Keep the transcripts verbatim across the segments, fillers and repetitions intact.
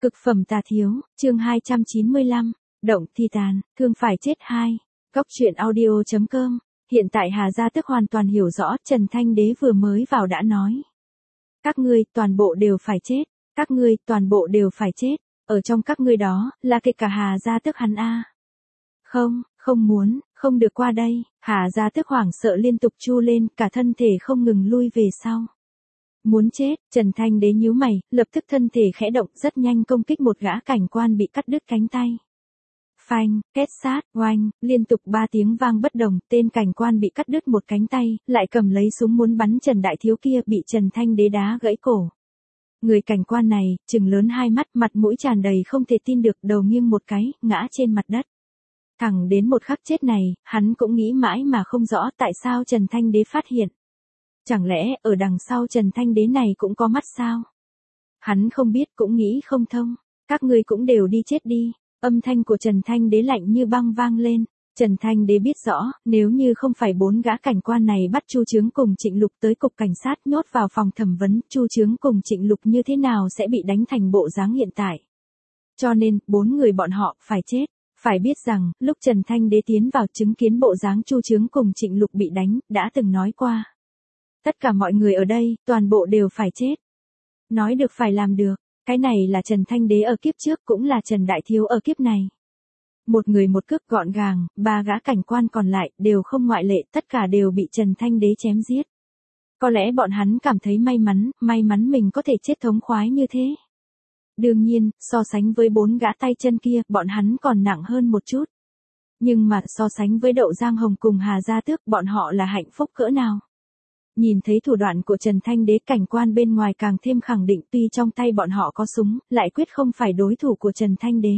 Cực phẩm tà thiếu, chương hai trăm chín mươi lăm, động thi tàn, thương phải chết hai. Góc truyện audio chấm com. Hiện tại Hà Gia Tức hoàn toàn hiểu rõ, Trần Thanh Đế vừa mới vào đã nói. Các ngươi, toàn bộ đều phải chết. Các ngươi, toàn bộ đều phải chết. Ở trong các ngươi đó, là kể cả Hà Gia Tức hắn a. Không, không muốn, không được qua đây. Hà Gia Tức hoảng sợ liên tục chu lên, cả thân thể không ngừng lui về sau. Muốn chết, Trần Thanh Đế nhíu mày, lập tức thân thể khẽ động, rất nhanh công kích một gã cảnh quan bị cắt đứt cánh tay. Phanh, két sát, oanh, liên tục ba tiếng vang bất đồng, tên cảnh quan bị cắt đứt một cánh tay, lại cầm lấy súng muốn bắn Trần Đại Thiếu kia bị Trần Thanh Đế đá gãy cổ. Người cảnh quan này, trừng lớn hai mắt, mặt mũi tràn đầy không thể tin được, đầu nghiêng một cái, ngã trên mặt đất. Thẳng đến một khắc chết này, hắn cũng nghĩ mãi mà không rõ tại sao Trần Thanh Đế phát hiện. Chẳng lẽ ở đằng sau Trần Thanh Đế này cũng có mắt sao? Hắn không biết, cũng nghĩ không thông. Các ngươi cũng đều đi chết đi. Âm thanh của Trần Thanh Đế lạnh như băng vang lên. Trần Thanh Đế biết rõ, nếu như không phải bốn gã cảnh quan này bắt Chu Chướng cùng Trịnh Lục tới cục cảnh sát nhốt vào phòng thẩm vấn, Chu Chướng cùng Trịnh Lục như thế nào sẽ bị đánh thành bộ dáng hiện tại. Cho nên, bốn người bọn họ phải chết. Phải biết rằng, lúc Trần Thanh Đế tiến vào chứng kiến bộ dáng Chu Chướng cùng Trịnh Lục bị đánh, đã từng nói qua. Tất cả mọi người ở đây, toàn bộ đều phải chết. Nói được phải làm được, cái này là Trần Thanh Đế ở kiếp trước, cũng là Trần Đại Thiếu ở kiếp này. Một người một cước gọn gàng, ba gã cảnh quan còn lại, đều không ngoại lệ, tất cả đều bị Trần Thanh Đế chém giết. Có lẽ bọn hắn cảm thấy may mắn, may mắn mình có thể chết thống khoái như thế. Đương nhiên, so sánh với bốn gã tay chân kia, bọn hắn còn nặng hơn một chút. Nhưng mà, so sánh với Đậu Giang Hồng cùng Hà Gia Tước, bọn họ là hạnh phúc cỡ nào. Nhìn thấy thủ đoạn của Trần Thanh Đế, cảnh quan bên ngoài càng thêm khẳng định tuy trong tay bọn họ có súng, lại quyết không phải đối thủ của Trần Thanh Đế.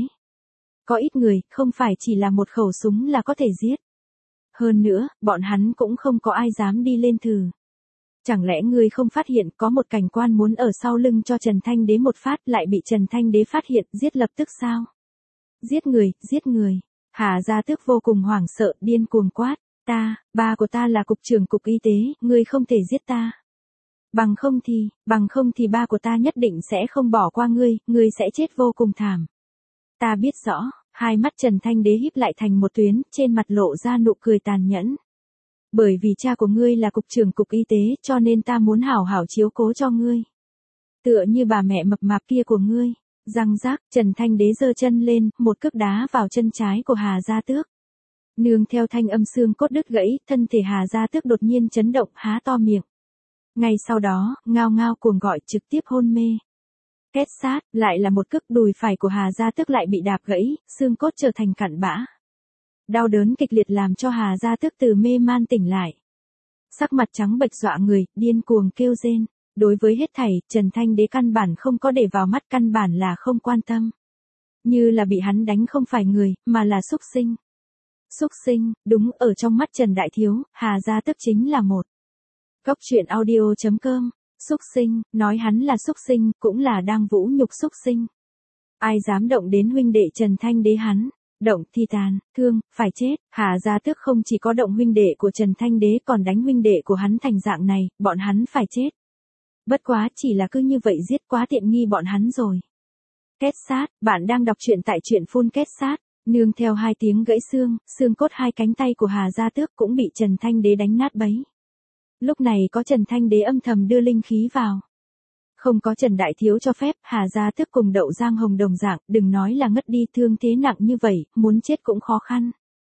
Có ít người, không phải chỉ là một khẩu súng là có thể giết. Hơn nữa, bọn hắn cũng không có ai dám đi lên thử. Chẳng lẽ ngươi không phát hiện có một cảnh quan muốn ở sau lưng cho Trần Thanh Đế một phát lại bị Trần Thanh Đế phát hiện giết lập tức sao? Giết người, giết người. Hà Gia Tước vô cùng hoảng sợ, điên cuồng quát. Ta, ba của ta là cục trưởng cục y tế, ngươi không thể giết ta. Bằng không thì, bằng không thì ba của ta nhất định sẽ không bỏ qua ngươi, ngươi sẽ chết vô cùng thảm. Ta biết rõ, hai mắt Trần Thanh Đế híp lại thành một tuyến, trên mặt lộ ra nụ cười tàn nhẫn. Bởi vì cha của ngươi là cục trưởng cục y tế, cho nên ta muốn hảo hảo chiếu cố cho ngươi. Tựa như bà mẹ mập mạp kia của ngươi. Răng rác, Trần Thanh Đế giơ chân lên, một cước đá vào chân trái của Hà Gia Tước. Nương theo thanh âm xương cốt đứt gãy, thân thể Hà Gia Tước đột nhiên chấn động, há to miệng. Ngay sau đó, ngao ngao cuồng gọi, trực tiếp hôn mê. Két sát, lại là một cước, đùi phải của Hà Gia Tước lại bị đạp gãy, xương cốt trở thành cặn bã. Đau đớn kịch liệt làm cho Hà Gia Tước từ mê man tỉnh lại. Sắc mặt trắng bệch dọa người, điên cuồng kêu rên. Đối với hết thảy, Trần Thanh Đế căn bản không có để vào mắt, căn bản là không quan tâm. Như là bị hắn đánh không phải người, mà là súc sinh. Súc sinh, đúng, ở trong mắt Trần Đại Thiếu, Hà Gia Tước chính là một. Góc truyện audio chấm com. Súc sinh, nói hắn là súc sinh, cũng là đang vũ nhục súc sinh. Ai dám động đến huynh đệ Trần Thanh Đế hắn? Động thì tàn, thương, phải chết. Hà Gia Tước không chỉ có động huynh đệ của Trần Thanh Đế còn đánh huynh đệ của hắn thành dạng này, bọn hắn phải chết. Bất quá chỉ là cứ như vậy giết quá tiện nghi bọn hắn rồi. Két sát, bạn đang đọc truyện tại truyện phun két sát. Nương theo hai tiếng gãy xương, xương cốt hai cánh tay của Hà Gia Tước cũng bị Trần Thanh Đế đánh nát bấy. Lúc này có Trần Thanh Đế âm thầm đưa linh khí vào. Không có Trần Đại Thiếu cho phép, Hà Gia Tước cùng Đậu Giang Hồng đồng dạng, đừng nói là ngất đi, thương thế nặng như vậy, muốn chết cũng khó khăn.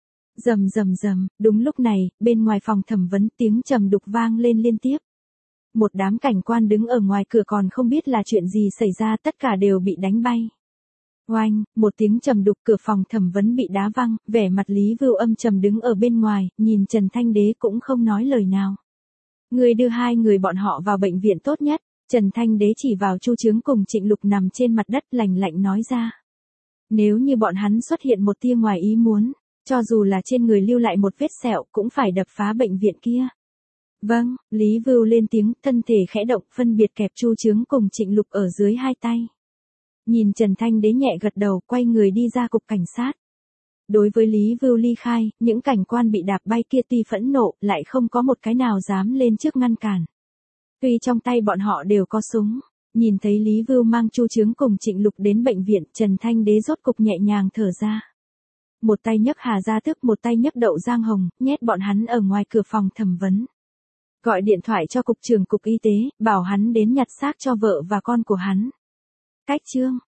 Rầm rầm rầm, đúng lúc này, bên ngoài phòng thẩm vấn tiếng trầm đục vang lên liên tiếp. Một đám cảnh quan đứng ở ngoài cửa còn không biết là chuyện gì xảy ra, tất cả đều bị đánh bay. Oanh, một tiếng trầm đục, cửa phòng thẩm vấn bị đá văng, vẻ mặt Lý Vưu âm trầm đứng ở bên ngoài, nhìn Trần Thanh Đế cũng không nói lời nào. Người đưa hai người bọn họ vào bệnh viện tốt nhất, Trần Thanh Đế chỉ vào Chu Chướng cùng Trịnh Lục nằm trên mặt đất lạnh lạnh nói ra. Nếu như bọn hắn xuất hiện một tia ngoài ý muốn, cho dù là trên người lưu lại một vết sẹo cũng phải đập phá bệnh viện kia. Vâng, Lý Vưu lên tiếng, thân thể khẽ động, phân biệt kẹp Chu Chướng cùng Trịnh Lục ở dưới hai tay. Nhìn Trần Thanh Đế nhẹ gật đầu, quay người đi ra cục cảnh sát. Đối với Lý Vưu ly khai, những cảnh quan bị đạp bay kia tuy phẫn nộ, lại không có một cái nào dám lên trước ngăn cản. Tuy trong tay bọn họ đều có súng, Nhìn thấy Lý Vưu mang Chu Chướng cùng Trịnh Lục đến bệnh viện, Trần Thanh Đế rốt cục nhẹ nhàng thở ra. Một tay nhấc Hà Gia Thức, một tay nhấc Đậu Giang Hồng, nhét bọn hắn ở ngoài cửa phòng thẩm vấn. Gọi điện thoại cho cục trưởng cục y tế, bảo hắn đến nhặt xác cho vợ và con của hắn. Cách chương